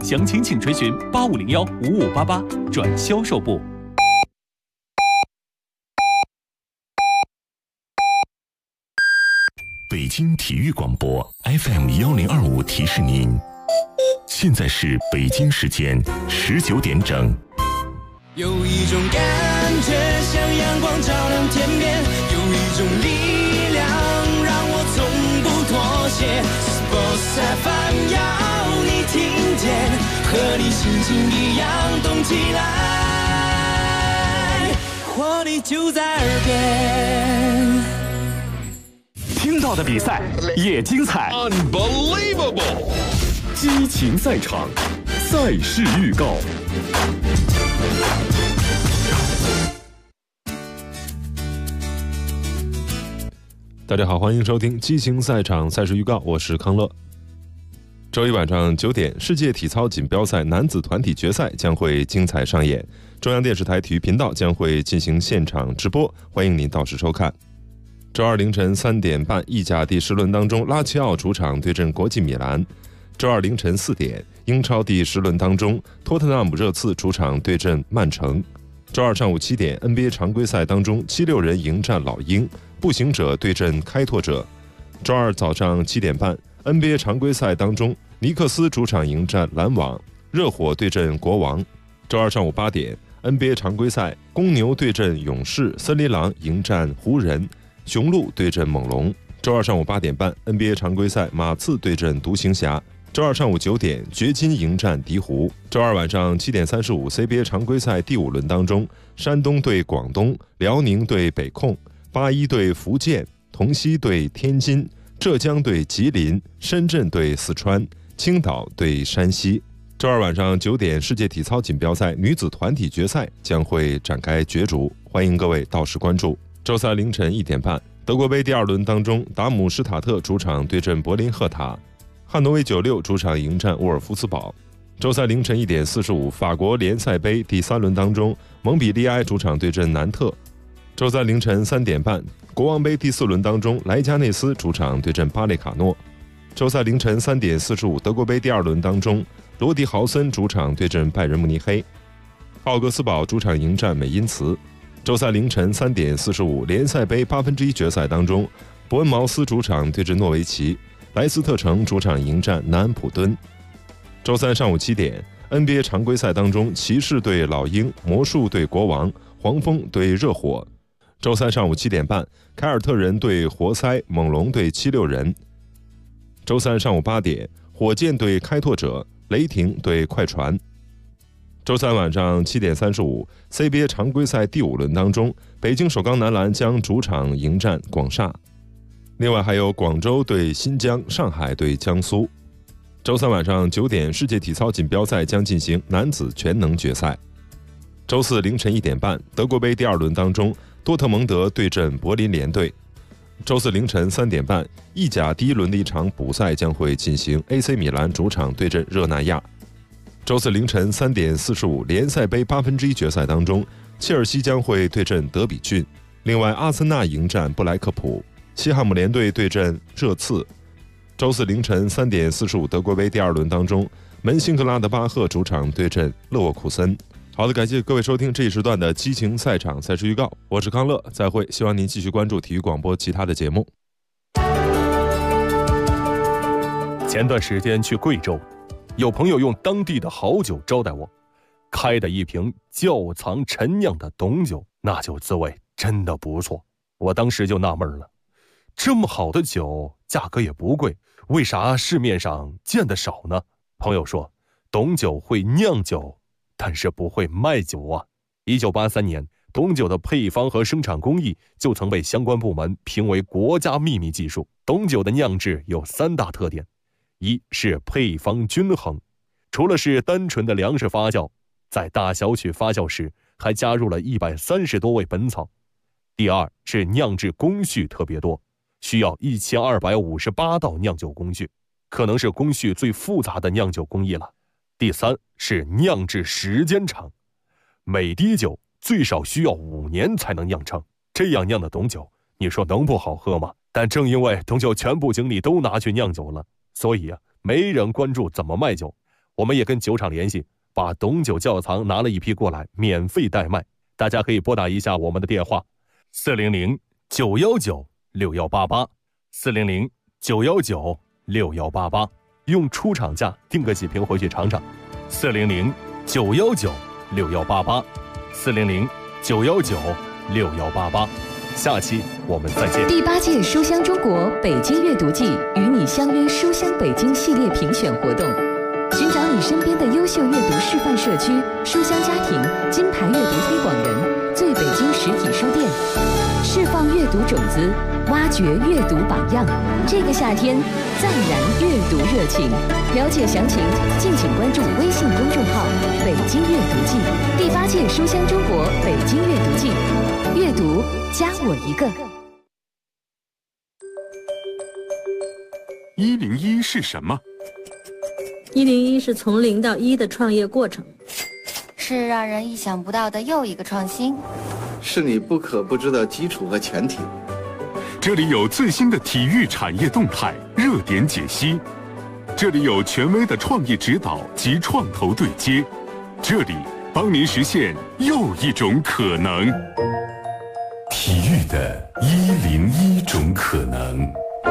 详情请垂询85015588转销售部。 北京体育广播 FM1025提示您，现在是北京时间19点整。 有一种感觉像阳光照亮天边，有一种力量让我从不妥协。Sports FM 要你听见，和你心情一样动起来，活力就在耳边。 听到的比赛也精彩 Unbelievable 激情赛场，赛事预告。 大家好，欢迎收听激情赛场赛事预告，我是康乐。周一晚上9点，世界体操锦标赛男子团体决赛将会精彩上演，中央电视台体育频道将会进行现场直播，欢迎您到时收看。周二凌晨3点半，意甲第10轮当中，拉齐奥主场对阵国际米兰。周二凌晨4点，英超第10轮当中，托特纳姆热刺主场对阵曼城。周二上午7点 ，NBA 常规赛当中，76人迎战老鹰，步行者对阵开拓者。周二早上7点半 ，NBA 常规赛当中，尼克斯主场迎战篮网，热火对阵国王。周二上午8点 ，NBA 常规赛，公牛对阵勇士，森林狼迎战湖人。雄鹿对阵猛龙。周二上午8点半 ，NBA 常规赛马刺对阵独行侠。周二上午9点，掘金迎战鹈鹕。周二晚上7点35 ，CBA 常规赛第5轮当中，山东对广东，辽宁对北控，81对福建，同曦对天津，浙江对吉林，深圳对四川，青岛对山西。周二晚上9点，世界体操锦标赛女子团体决赛将会展开角逐，欢迎各位到时关注。周三凌晨1点半，德国杯第2轮当中，达姆施塔特主场对阵柏林赫塔，汉诺威96主场迎战沃尔夫斯堡。周三凌晨1点45，法国联赛杯第3轮当中，蒙彼利埃主场对阵南特。周三凌晨3点半，国王杯第4轮当中，莱加内斯主场对阵巴列卡诺。周三凌晨3点45，德国杯第2轮当中，罗迪豪森主场对阵拜仁慕尼黑，奥格斯堡主场迎战美因茨。周三凌晨3点45，联赛杯1/8决赛当中，伯恩茅斯主场对阵诺维奇，莱斯特城主场迎战南安普敦。周三上午7点 ，NBA 常规赛当中，骑士对老鹰，魔术对国王，黄蜂对热火。周三上午7点半，凯尔特人对活塞，猛龙对76人。周三上午8点，火箭对开拓者，雷霆对快船。周三晚上7点35 ，CBA 常规赛第5轮当中，北京首钢男篮将主场迎战广厦。另外还有广州对新疆，上海对江苏。周三晚上9点，世界体操锦标赛将进行男子全能决赛。周四凌晨1点半，德国杯第2轮当中，多特蒙德对阵柏林联队。周四凌晨3点半，意甲第1轮的一场补赛将会进行 ，AC 米兰主场对阵热那亚。周四凌晨3点45，联赛杯1/8决赛当中，切尔西将会对阵德比郡。另外，阿森纳迎战布莱克普，西汉姆联队对阵热刺。周四凌晨3点45，德国杯第2轮当中，门兴格拉德巴赫主场对阵勒沃库森。好的，感谢各位收听这一时段的激情赛场赛事预告，我是康乐，再会，希望您继续关注体育广播其他的节目。 前段时间去贵州，有朋友用当地的好酒招待我，开的一瓶窖藏陈酿的董酒，那酒滋味真的不错。我当时就纳闷了，这么好的酒价格也不贵，为啥市面上见得少呢？朋友说，董酒会酿酒，但是不会卖酒啊。1983年，董酒的配方和生产工艺就曾被相关部门评为国家秘密技术。董酒的酿制有3大特点，一是配方均衡，除了是单纯的粮食发酵，在大小曲发酵时还加入了130多味本草。第二是酿制工序特别多，需要1258道酿酒工序，可能是工序最复杂的酿酒工艺了。第三是酿制时间长，每滴酒最少需要5年才能酿成，这样酿的董酒，你说能不好喝吗？但正因为董酒全部精力都拿去酿酒了，所以没人关注怎么卖酒， 我们也跟酒厂联系，把董酒窖藏拿了一批过来，免费代卖。大家可以拨打一下我们的电话，400-919-6188，400-919-6188，用出厂价订个几瓶回去尝尝。400-919-6188，400-919-6188。下期我们再见。 第8届书香中国北京阅读季与你相约书香北京系列评选活动，寻找你身边的优秀阅读示范社区、书香家庭、金牌阅读推广人、最北京实体书店，释放阅读种子，挖掘阅读榜样。这个夏天再燃阅读热情。了解详情，敬请关注微信公众号“北京阅读季”。第8届书香中国北京阅读季，阅读加我一个。 101是什么 ？101是从0到1的创业过程， 是让人意想不到的又一个创新， 是你不可不知的基础和前提。 这里有最新的体育产业动态热点解析，这里有权威的创业指导及创投对接，这里帮您实现又一种可能。 体育的101种可能。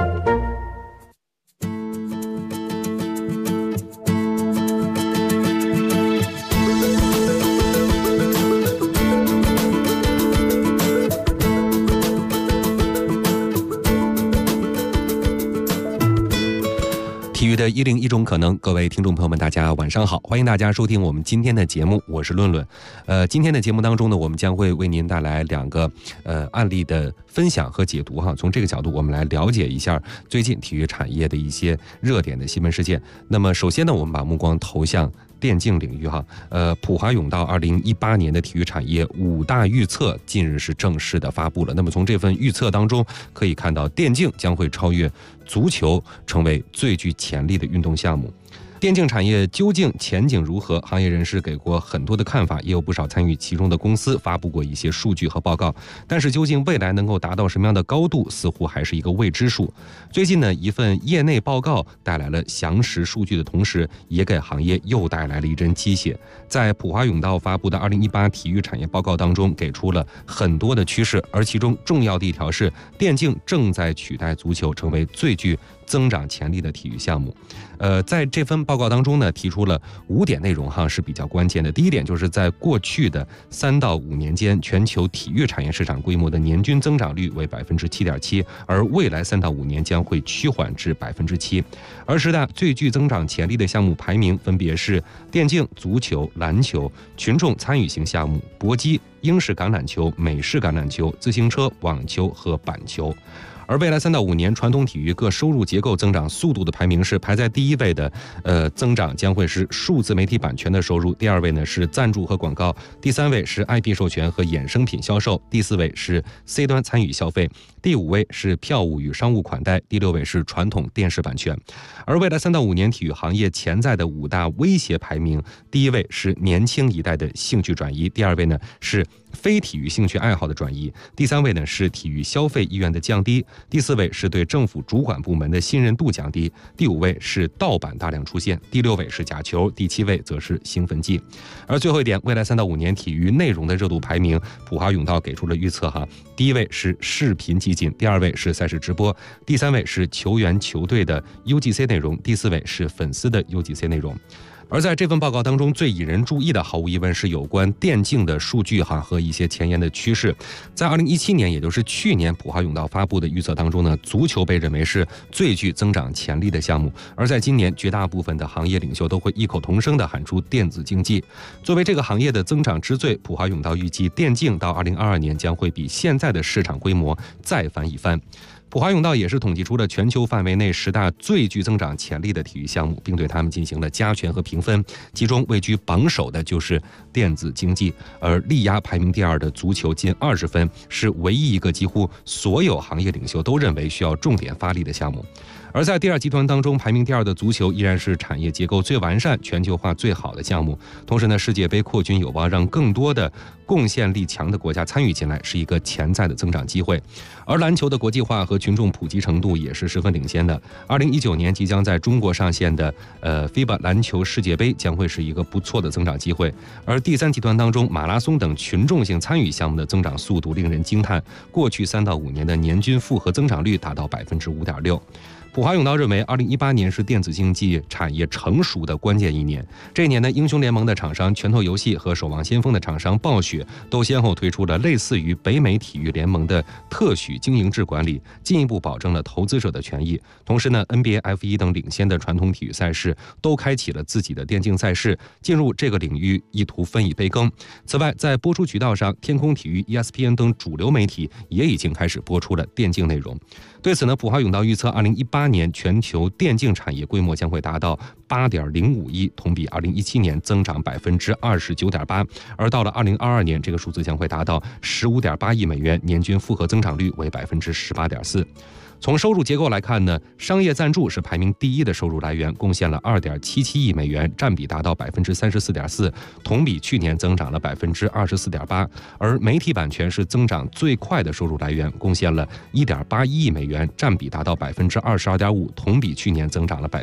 体育的101种可能，各位听众朋友们，大家晚上好，欢迎大家收听我们今天的节目，我是论论。今天的节目当中呢，我们将会为您带来2个案例的分享和解读哈。从这个角度，我们来了解一下最近体育产业的一些热点的新闻事件。那么，首先呢，我们把目光投向电竞领域哈。普华永道2018年的体育产业5大预测近日是正式的发布了。那么从这份预测当中可以看到，电竞将会超越足球，成为最具潜力的运动项目。电竞产业究竟前景如何？行业人士给过很多的看法，也有不少参与其中的公司发布过一些数据和报告。但是究竟未来能够达到什么样的高度，似乎还是一个未知数。最近呢，一份业内报告带来了详实数据的同时，也给行业又带来了一针鸡血。在普华永道发布的2018体育产业报告当中，给出了很多的趋势，而其中重要的一条是，电竞正在取代足球，成为最具增长潜力的体育项目。在这份报告当中呢，提出了5点内容哈，是比较关键的。第一点就是在过去的3到5年间，全球体育产业市场规模的年均增长率为7.7%，而未来3到5年将会趋缓至7%。而10大最具增长潜力的项目排名分别是电竞、足球、篮球、群众参与型项目、搏击、英式橄榄球、美式橄榄球、自行车、网球和板球。而未来3到5年传统体育各收入结构增长速度的排名是排在第1位的，增长将会是数字媒体版权的收入，第2位呢是赞助和广告，第3位是 IP 授权和衍生品销售，第4位是 C 端参与消费，第5位是票务与商务款待，第6位是传统电视版权。而未来3到5年体育行业潜在的5大威胁排名，第1位是年轻一代的兴趣转移，第2位呢是非体育兴趣爱好的转移，第3位呢是体育消费意愿的降低，第4位是对政府主管部门的信任度降低，第5位是盗版大量出现，第6位是假球，第7位则是兴奋剂。而最后一点，未来3到5年体育内容的热度排名，普华永道给出了预测哈。第1位是视频集锦，第2位是赛事直播，第3位是球员球队的 UGC 内容，第4位是粉丝的 UGC 内容。而在这份报告当中，最引人注意的毫无疑问是有关电竞的数据和一些前沿的趋势。在2017年，也就是去年，普华永道发布的预测当中呢，足球被认为是最具增长潜力的项目。而在今年，绝大部分的行业领袖都会异口同声地喊出电子竞技作为这个行业的增长之最。普华永道预计，电竞到2022年将会比现在的市场规模再翻一番。普华永道也是统计出了全球范围内10大最具增长潜力的体育项目，并对他们进行了加权和评分。其中位居榜首的就是电子竞技，而力压排名第2的足球近20分，是唯一一个几乎所有行业领袖都认为需要重点发力的项目。而在第2集团当中，排名第2的足球依然是产业结构最完善、全球化最好的项目。同时呢，世界杯扩军有望让更多的贡献力强的国家参与进来，是一个潜在的增长机会。而篮球的国际化和群众普及程度也是十分领先的。2019年即将在中国上线的FIBA 篮球世界杯将会是一个不错的增长机会。而第三集团当中，马拉松等群众性参与项目的增长速度令人惊叹，过去3到5年的年均复合增长率达到5.6%。普华永道认为，2018年是电子竞技产业成熟的关键一年。这一年呢，英雄联盟的厂商拳头游戏和守望先锋的厂商暴雪都先后推出了类似于北美体育联盟的特许经营制管理，进一步保证了投资者的权益。同时呢 ，NBA、F1 等领先的传统体育赛事都开启了自己的电竞赛事，进入这个领域意图分一杯羹。此外，在播出渠道上，天空体育、ESPN 等主流媒体也已经开始播出了电竞内容。对此呢，普华永道预测2018年全球电竞产业规模将会达到8.05亿，同比2017年增长29.8%，而到了2022年，这个数字将会达到15.8亿美元，年均复合增长率为18.4%。从收入结构来看呢，商业赞助是排名第一的收入来源，贡献了2.77亿美元，占比达到34.4%，同比去年增长了24.8%。而媒体版权是增长最快的收入来源，贡献了1.81亿美元，占比达到22.5%，同比去年增长了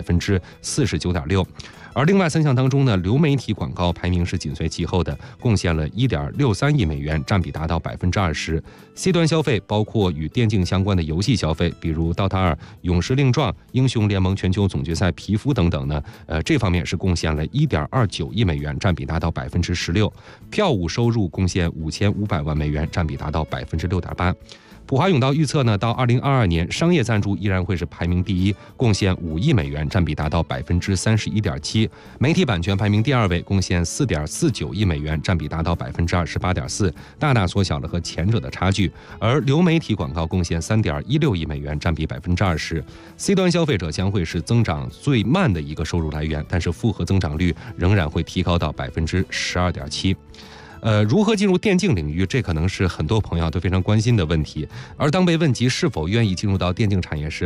49.6%。而另外3项当中呢，流媒体广告排名是紧随其后的，贡献了1.63亿美元，占比达到20%。C 端消费包括与电竞相关的游戏消费，比如 DOTA 2、勇士令状、英雄联盟全球总决赛皮肤等等呢，这方面是贡献了1.29亿美元，占比达到16%。票务收入贡献5500万美元，占比达到6.8%。普华永道预测呢，到2022年，商业赞助依然会是排名第一，贡献5亿美元，占比达到31.7%。媒体版权排名第2位，贡献4.49亿美元，占比达到28.4%，大大缩小了和前者的差距。而流媒体广告贡献3.16亿美元，占比20%。C 端消费者将会是增长最慢的一个收入来源，但是复合增长率仍然会提高到12.7%。如何进入电竞领域，这可能是很多朋友都非常关心的问题。而当被问及是否愿意进入到电竞产业时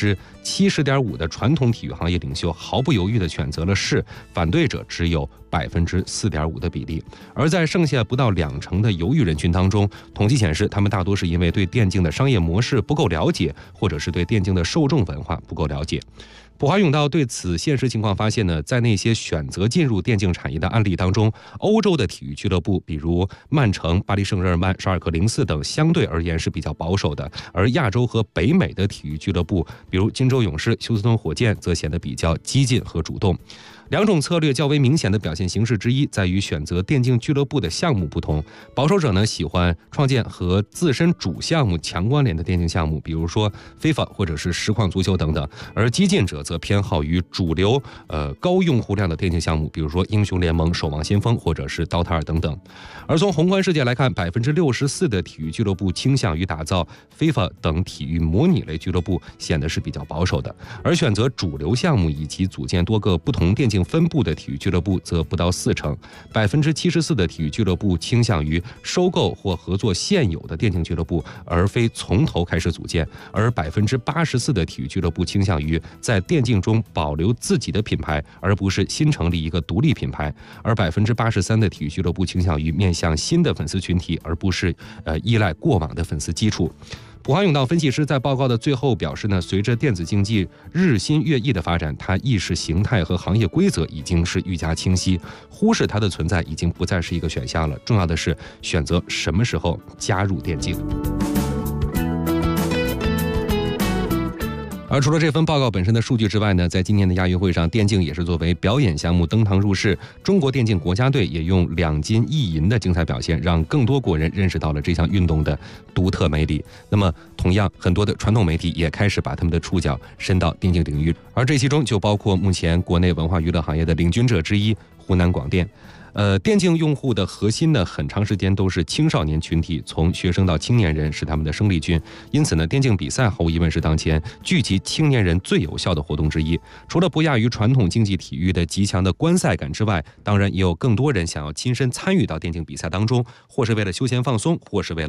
，70.5%的传统体育行业领袖毫不犹豫地选择了是，反对者只有4.5%的比例。而在剩下不到20%的犹豫人群当中，统计显示，他们大多是因为对电竞的商业模式不够了解，或者是对电竞的受众文化不够了解。普华永道对此现实情况发现呢，在那些选择进入电竞产业的案例当中，欧洲的体育俱乐部，比如曼城、巴黎圣日耳曼、沙尔克04等，相对而言是比较保守的；而亚洲和北美的体育俱乐部，比如金州勇士、休斯顿火箭，则显得比较激进和主动。两种策略较为明显的表现形式之一，在于选择电竞俱乐部的项目不同。保守者呢，喜欢创建和自身主项目强关联的电竞项目，比如说 FIFA 或者是实况足球等等；而激进者则偏好于主流高用户量的电竞项目，比如说英雄联盟、守望先锋或者是 DOTA 2等等。而从宏观世界来看，64%的体育俱乐部倾向于打造 FIFA 等体育模拟类俱乐部，显得是比较保守的。而选择主流项目以及组建多个不同电竞分部的体育俱乐部则不到40%，74%的体育俱乐部倾向于收购或合作现有的电竞俱乐部，而非从头开始组建；而84%的体育俱乐部倾向于在电竞中保留自己的品牌，而不是新成立一个独立品牌；而83%的体育俱乐部倾向于面向新的粉丝群体，而不是依赖过往的粉丝基础。普华永道分析师在报告的最后表示呢，随着电子竞技日新月异的发展，它意识形态和行业规则已经是愈加清晰，忽视它的存在已经不再是一个选项了。重要的是选择什么时候加入电竞。而除了这份报告本身的数据之外呢，在今年的亚运会上，电竞也是作为表演项目登堂入室。中国电竞国家队也用2金1银的精彩表现，让更多国人认识到了这项运动的独特魅力。那么，同样很多的传统媒体也开始把他们的触角伸到电竞领域，而这其中就包括目前国内文化娱乐行业的领军者之一湖南广电。电竞用户的核心呢，很长时间都是青少年群体，从学生到青年人是他们的生力军。因此呢，电竞比赛毫无疑问是当前聚集青年人最有效的活动之一。除了不亚于传统竞技体育的极强的观赛感之外，当然也有更多人想要亲身参与到电竞比赛当中，或是为了休闲放松，或是为了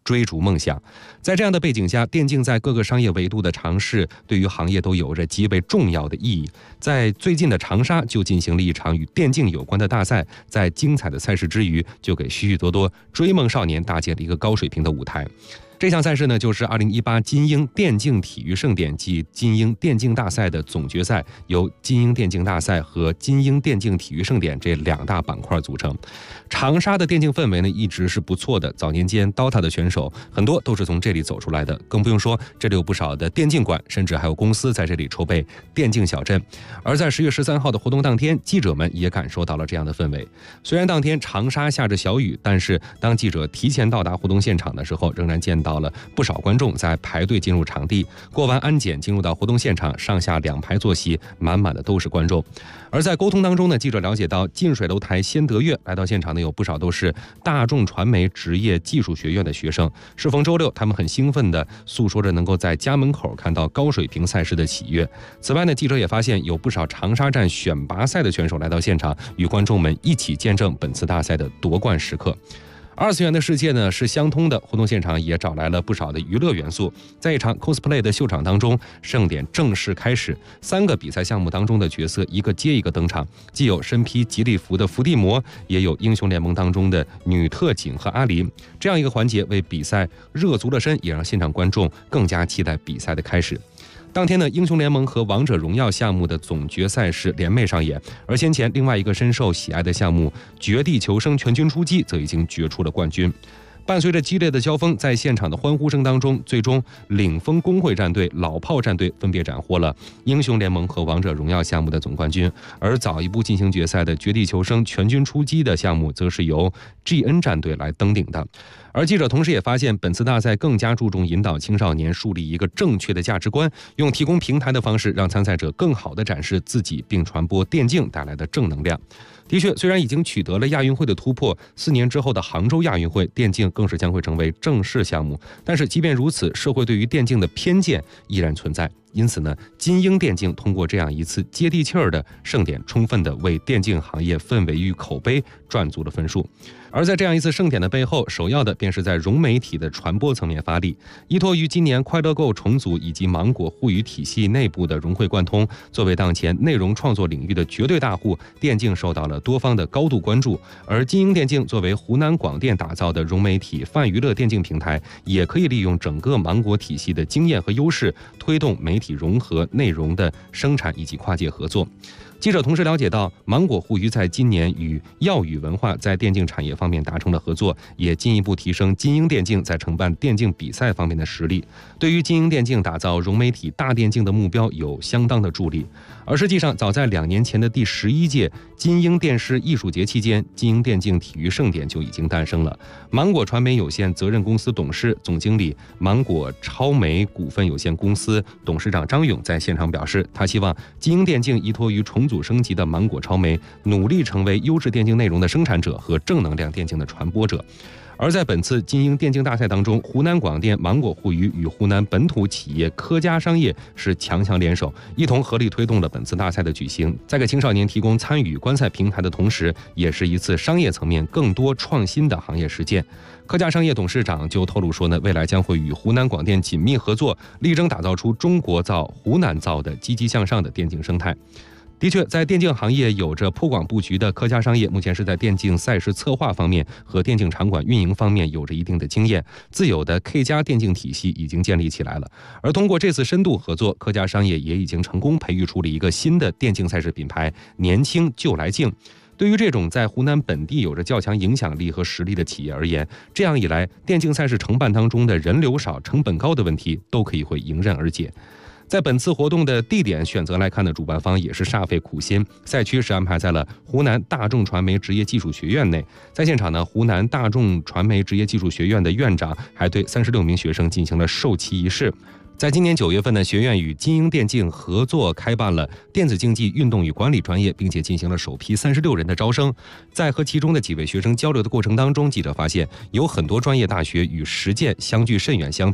追逐梦想。在这样的背景下，电竞在各个商业维度的尝试对于行业都有着极为重要的意义。在最近的长沙就进行了一场与电竞有关的大赛，在精彩的赛事之余，就给许许多多追梦少年搭建了一个高水平的舞台。这项赛事呢，就是2018金鹰电竞体育盛典暨金鹰电竞大赛的总决赛，由金鹰电竞大赛和金鹰电竞体育盛典这2大板块组成。长沙的电竞氛围呢，一直是不错的。早年间 DOTA 的选手很多都是从这里走出来的，更不用说这里有不少的电竞馆，甚至还有公司在这里筹备电竞小镇。而在10月13号的活动当天，记者们也感受到了这样的氛围。虽然当天长沙下着小雨，但是当记者提前到达活动现场的时候，仍然见到了不少观众在排队进入场地，过完安检进入到活动现场，上下2排坐席满满的都是观众。而在沟通当中呢，记者了解到近水楼台先得月，来到现场的有不少都是大众传媒职业技术学院的学生。适逢周六，他们很兴奋地诉说着能够在家门口看到高水平赛事的喜悦。此外呢，记者也发现有不少长沙站选拔赛的选手来到现场，与观众们一起见证本次大赛的夺冠时刻。2次元的世界呢是相通的，活动现场也找来了不少的娱乐元素。在一场 cosplay 的秀场当中，盛典正式开始，3个比赛项目当中的角色一个接一个登场，既有身披吉利服的伏地魔，也有英雄联盟当中的女特警和阿离。这样一个环节为比赛热足了身，也让现场观众更加期待比赛的开始。当天呢，英雄联盟和王者荣耀项目的总决赛是联袂上演，而先前另外一个深受喜爱的项目绝地求生全军出击则已经决出了冠军。伴随着激烈的交锋，在现场的欢呼声当中，最终领风工会战队、老炮战队分别斩获了英雄联盟和王者荣耀项目的总冠军，而早一步进行决赛的绝地求生全军出击的项目则是由 GN 战队来登顶的。而记者同时也发现，本次大赛更加注重引导青少年树立一个正确的价值观，用提供平台的方式让参赛者更好地展示自己，并传播电竞带来的正能量。的确，虽然已经取得了亚运会的突破，4年之后的杭州亚运会，电竞更是将会成为正式项目。但是即便如此，社会对于电竞的偏见依然存在。因此呢，金鹰电竞通过这样一次接地气儿的盛典，充分的为电竞行业氛围与口碑赚足了分数。而在这样一次盛典的背后，首要的便是在融媒体的传播层面发力。依托于今年快乐购重组以及芒果互娱体系内部的融会贯通，作为当前内容创作领域的绝对大户，电竞受到了多方的高度关注。而金鹰电竞作为湖南广电打造的融媒体泛娱乐电竞平台，也可以利用整个芒果体系的经验和优势，推动媒体融合内容的生产以及跨界合作。记者同时了解到，芒果互娱在今年与耀宇文化在电竞产业方面达成了合作，也进一步提升金鹰电竞在承办电竞比赛方面的实力，对于金鹰电竞打造融媒体大电竞的目标有相当的助力。而实际上，早在2年前的第11届金鹰电视艺术节期间，金鹰电竞体育盛典就已经诞生了。芒果传媒有限责任公司董事、总经理、芒果超媒股份有限公司董事长张勇在现场表示，他希望金鹰电竞依托于重组升级的芒果超媒，努力成为优质电竞内容的生产者和正能量电竞的传播者。而在本次金鹰电竞大赛当中，湖南广电、芒果互娱与湖南本土企业科家商业是强强联手，一同合力推动了本次大赛的举行。在给青少年提供参与观赛平台的同时，也是一次商业层面更多创新的行业实践。科家商业董事长就透露说呢，未来将会与湖南广电紧密合作，力争打造出中国造、湖南造的积极向上的电竞生态。的确，在电竞行业有着颇广布局的科家商业，目前是在电竞赛事策划方面和电竞场馆运营方面有着一定的经验，自有的 K 家电竞体系已经建立起来了。而通过这次深度合作，科家商业也已经成功培育出了一个新的电竞赛事品牌——年轻就来竞。对于这种在湖南本地有着较强影响力和实力的企业而言，这样一来，电竞赛事承办当中的人流少、成本高的问题都可以会迎刃而解。在本次活动的地点选择来看呢，主办方也是煞费苦心，赛区是安排在了湖南大众传媒职业技术学院内。在现场呢，湖南大众传媒职业技术学院的院长还对36名学生进行了授旗仪式。在今年9月份呢，学院与金鹰电竞合作开办了电子竞技运动与管理专业，并且进行了首批36人的招生。在和其中的几位学生交流的过程当中，记者发现有很多专业大学与实践相距甚远，相比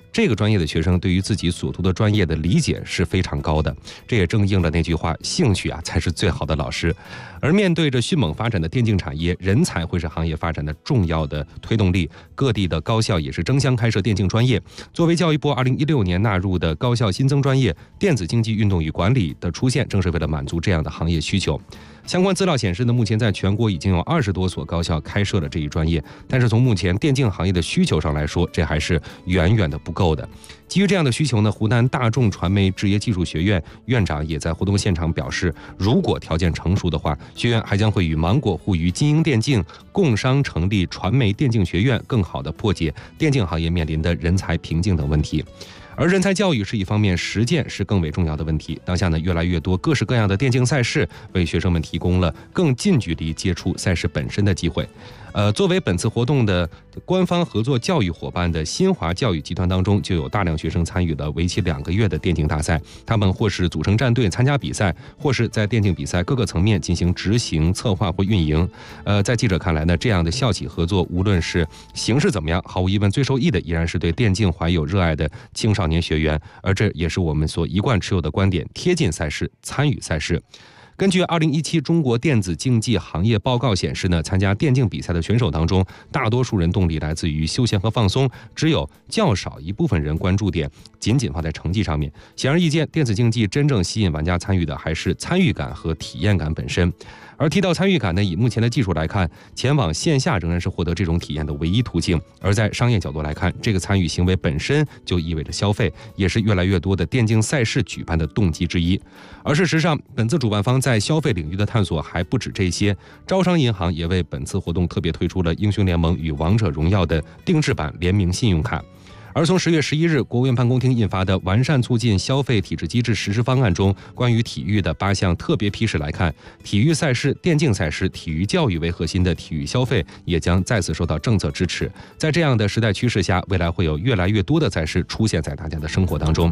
这个专业的学生对于自己所读的专业的理解是非常高的。这也正应了那句话，兴趣才是最好的老师。而面对着迅猛发展的电竞产业，人才会是行业发展的重要的推动力。各地的高校也是争相开设电竞专业。作为教育部2016年纳入的高校新增专业，电子竞技运动与管理的出现，正是为了满足这样的行业需求。相关资料显示呢，目前在全国已经有20多所高校开设了这一专业，但是从目前电竞行业的需求上来说，这还是远远的不够的。基于这样的需求呢，湖南大众传媒职业技术学院院长也在活动现场表示，如果条件成熟的话，学院还将会与芒果互娱金鹰电竞共商成立传媒电竞学院，更好地破解电竞行业面临的人才瓶颈等问题。而人才教育是一方面，实践是更为重要的问题。当下呢，越来越多各式各样的电竞赛事为学生们提供了更近距离接触赛事本身的机会。作为本次活动的官方合作教育伙伴的新华教育集团当中，就有大量学生参与了为期2个月的电竞大赛。他们或是组成战队参加比赛，或是在电竞比赛各个层面进行执行、策划或运营。在记者看来呢，这样的校企合作，无论是形式怎么样，毫无疑问最受益的依然是对电竞怀有热爱的青少年学员。而这也是我们所一贯持有的观点：贴近赛事，参与赛事。根据2017中国电子竞技行业报告显示呢，参加电竞比赛的选手当中，大多数人动力来自于休闲和放松，只有较少一部分人关注点仅仅放在成绩上面。显而易见，电子竞技真正吸引玩家参与的还是参与感和体验感本身。而提到参与感呢，以目前的技术来看，前往线下仍然是获得这种体验的唯一途径。而在商业角度来看，这个参与行为本身就意味着消费，也是越来越多的电竞赛事举办的动机之一。而事实上，本次主办方在消费领域的探索还不止这些。招商银行也为本次活动特别推出了英雄联盟与王者荣耀的定制版联名信用卡。而从10月11日国务院办公厅印发的完善促进消费体制机制实施方案中关于体育的8项特别批示来看，体育赛事、电竞赛事、体育教育为核心的体育消费也将再次受到政策支持。在这样的时代趋势下，未来会有越来越多的赛事出现在大家的生活当中。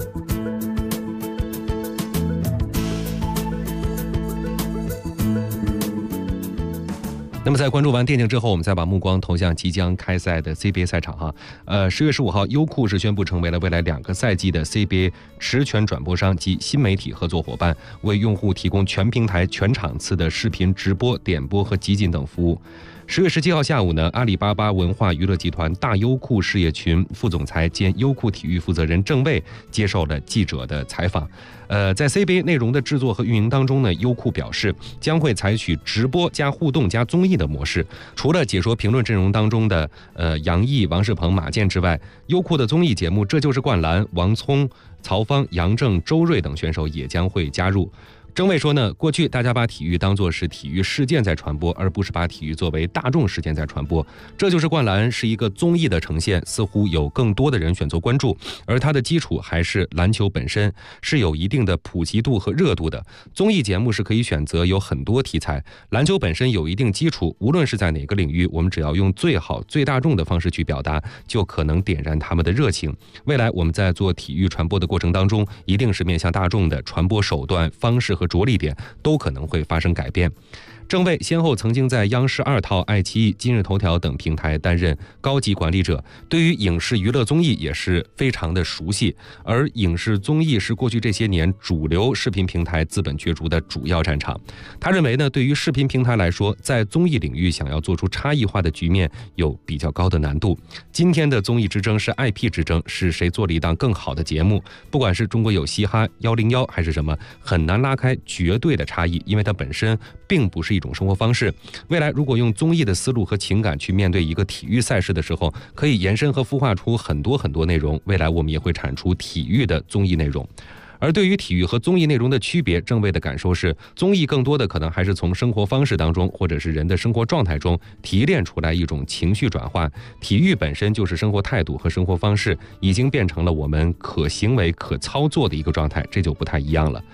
那么在关注完电竞之后，我们再把目光投向即将开赛的 CBA 赛场哈。10月15号，优酷是宣布成为了未来2个赛季的 CBA 持权转播商及新媒体合作伙伴，为用户提供全平台、全场次的视频直播、点播和集锦等服务。10月17号下午呢，阿里巴巴文化娱乐集团大优酷事业群副总裁兼优酷体育负责人郑卫接受了记者的采访。在 CBA 内容的制作和运营当中呢，优酷表示将会采取直播加互动加综艺的模式。除了解说评论阵容当中的杨毅、王仕鹏、马健之外，优酷的综艺节目《这就是灌篮》、王聪、曹芳、杨正、周睿等选手也将会加入。郑卫说呢，过去大家把体育当作是体育事件在传播，而不是把体育作为大众事件在传播。这就是灌篮是一个综艺的呈现，似乎有更多的人选择关注，而它的基础还是篮球本身，是有一定的普及度和热度的。综艺节目是可以选择有很多题材，篮球本身有一定基础，无论是在哪个领域，我们只要用最好最大众的方式去表达，就可能点燃他们的热情。未来我们在做体育传播的过程当中，一定是面向大众的，传播手段、方式和着力点都可能会发生改变。郑卫先后曾经在央视2套、爱奇艺、今日头条等平台担任高级管理者，对于影视娱乐综艺也是非常的熟悉。而影视综艺是过去这些年主流视频平台资本角逐的主要战场。他认为呢，对于视频平台来说，在综艺领域想要做出差异化的局面有比较高的难度。今天的综艺之争是 IP 之争，是谁做了一档更好的节目。不管是中国有嘻哈、101还是什么，很难拉开绝对的差异，因为它本身并不是一种生活方式。未来如果用综艺的思路和情感去面对一个体育赛事的时候，可以延伸和孵化出很多很多内容。未来我们也会产出体育的综艺内容。而对于体育和综艺内容的区别，郑卫的感受是，综艺更多的可能还是从生活方式当中，或者是人的生活状态中提炼出来一种情绪转换。体育本身就是生活态度和生活方式，已经变成了我们可行为可操作的一个状态，这就不太一样了。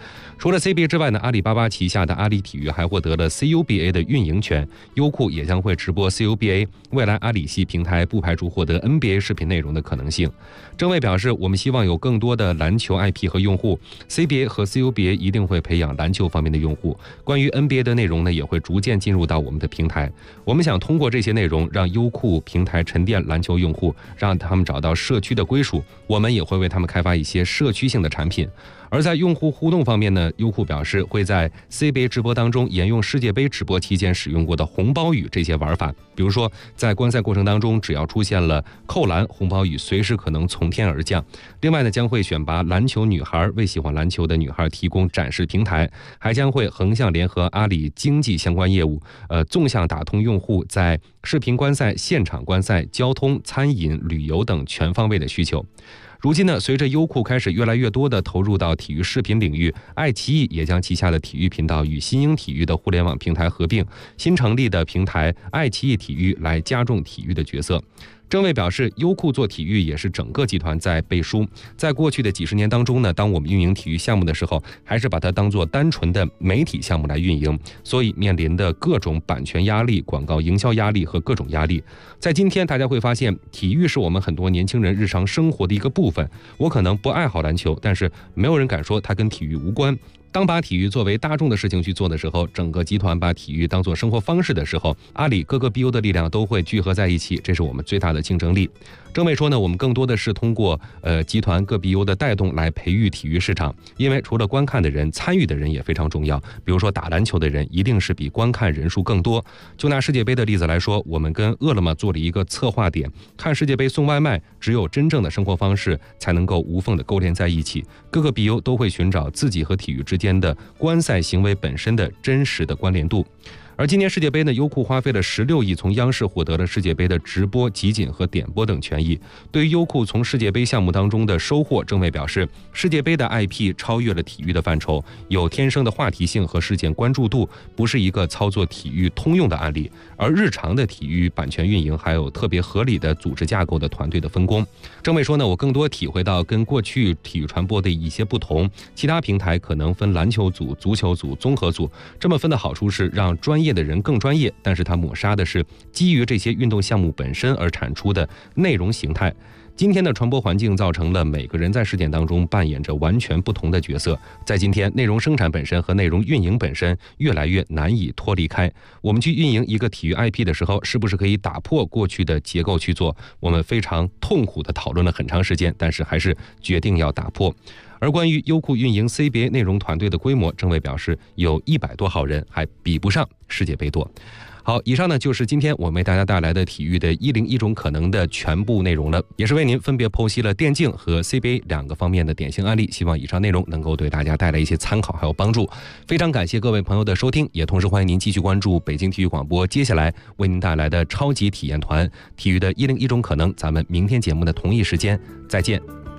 除了 CBA 之外呢，阿里巴巴旗下的阿里体育还获得了 CUBA 的运营权，优酷也将会直播 CUBA。未来阿里系平台不排除获得 NBA 视频内容的可能性。郑卫表示，我们希望有更多的篮球 IP 和用户 ，CBA 和 CUBA 一定会培养篮球方面的用户。关于 NBA 的内容呢，也会逐渐进入到我们的平台。我们想通过这些内容，让优酷平台沉淀篮球用户，让他们找到社区的归属。我们也会为他们开发一些社区性的产品。而在用户互动方面呢，优酷表示会在 CBA 直播当中沿用世界杯直播期间使用过的红包雨这些玩法，比如说在观赛过程当中，只要出现了扣篮，红包雨随时可能从天而降。另外呢，将会选拔篮球女孩，为喜欢篮球的女孩提供展示平台，还将会横向联合阿里经济相关业务，纵向打通用户在视频观赛、现场观赛、交通、餐饮、旅游等全方位的需求。如今呢，随着优酷开始越来越多的投入到体育视频领域，爱奇艺也将旗下的体育频道与新英体育的互联网平台合并，新成立的平台爱奇艺体育来加重体育的角色。郑卫表示，优酷做体育也是整个集团在背书。在过去的几十年当中呢，当我们运营体育项目的时候，还是把它当作单纯的媒体项目来运营，所以面临的各种版权压力、广告营销压力和各种压力。在今天，大家会发现，体育是我们很多年轻人日常生活的一个部分。我可能不爱好篮球，但是没有人敢说它跟体育无关。当把体育作为大众的事情去做的时候，整个集团把体育当作生活方式的时候，阿里各个 BU 的力量都会聚合在一起，这是我们最大的竞争力。郑卫说呢，我们更多的是通过集团各 BU 的带动来培育体育市场，因为除了观看的人，参与的人也非常重要。比如说打篮球的人一定是比观看人数更多。就拿世界杯的例子来说，我们跟饿了么做了一个策划点，看世界杯送外卖，只有真正的生活方式才能够无缝的勾连在一起。各个 BU 都会寻找自己和体育之间的观赛行为本身的真实的关联度。而今年世界杯呢，优酷花费了16亿从央视获得了世界杯的直播、集锦和点播等权益。对于优酷从世界杯项目当中的收获，郑卫表示，世界杯的 IP 超越了体育的范畴，有天生的话题性和事件关注度，不是一个操作体育通用的案例。而日常的体育版权运营还有特别合理的组织架构的团队的分工。郑卫说呢，我更多体会到跟过去体育传播的一些不同，其他平台可能分篮球组、足球组、综合组，这么分的好处是让专业的人更专业，但是它抹杀的是基于这些运动项目本身而产出的内容形态。今天的传播环境造成了每个人在事件当中扮演着完全不同的角色，在今天内容生产本身和内容运营本身越来越难以脱离开。我们去运营一个体育 IP 的时候，是不是可以打破过去的结构去做？我们非常痛苦地讨论了很长时间，但是还是决定要打破。而关于优酷运营 CBA 内容团队的规模，郑卫表示有100多号人，还比不上世界杯多。好，以上呢就是今天我们为大家带来的体育的101种可能的全部内容了，也是为您分别剖析了电竞和 CBA 2个方面的典型案例，希望以上内容能够对大家带来一些参考还有帮助。非常感谢各位朋友的收听，也同时欢迎您继续关注北京体育广播接下来为您带来的超级体验团体育的101种可能，咱们明天节目的同一时间再见。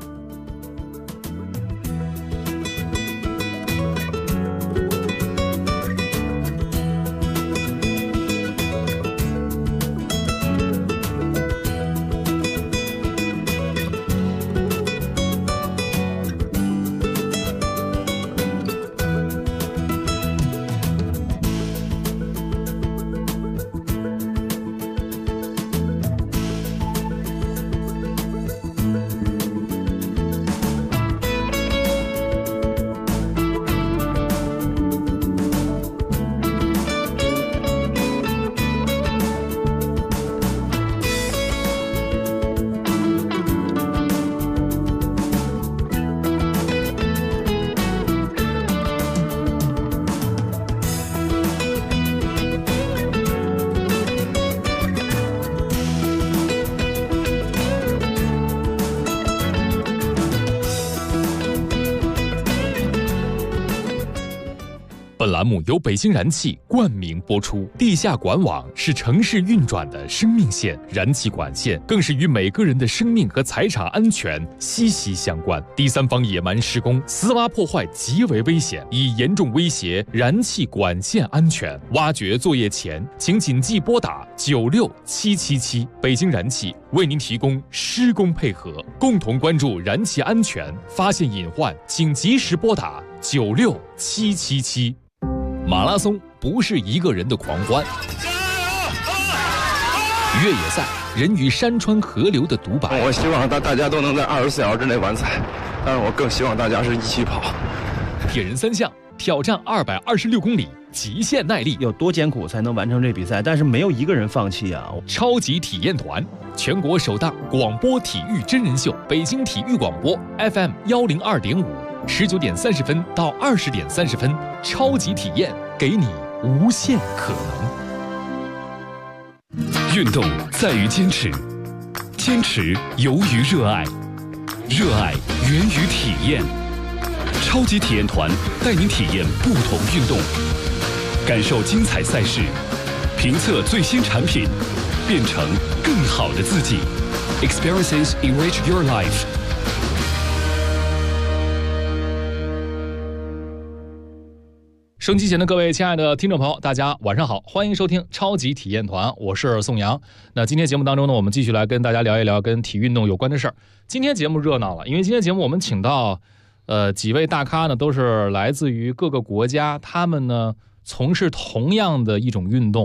本栏目由北京燃气冠名播出。地下管网是城市运转的生命线，燃气管线更是与每个人的生命和财产安全息息相关。第三方野蛮施工、私挖破坏极为危险，已严重威胁燃气管线安全。挖掘作业前，请谨记拨打96777。北京燃气为您提供施工配合，共同关注燃气安全，发现隐患请及时拨打 96777。马拉松不是一个人的狂欢，越野赛人与山川河流的独白。 我希望大家都能在24小时之内完赛，但是我更希望大家是一起跑。 铁人三项挑战226公里，极限耐力， 有多艰苦才能完成这比赛？但是没有一个人放弃啊！ 超级体验团，全国首档广播体育真人秀，北京体育广播 FM 102.5，19点30分到20点30分，超级体验，给你无限可能。 运动在于坚持，坚持由于热爱，热爱源于体验。超级体验团带您体验不同运动，感受精彩赛事，评测最新产品，变成更好的自己。Experiences enrich your life。 收音机前的各位亲爱的听众朋友，大家晚上好，欢迎收听超级体验团，我是宋阳。那今天节目当中呢，我们继续来跟大家聊一聊跟体育运动有关的事儿。今天节目热闹了，因为今天节目我们请到几位大咖呢，都是来自于各个国家，他们呢从事同样的一种运动。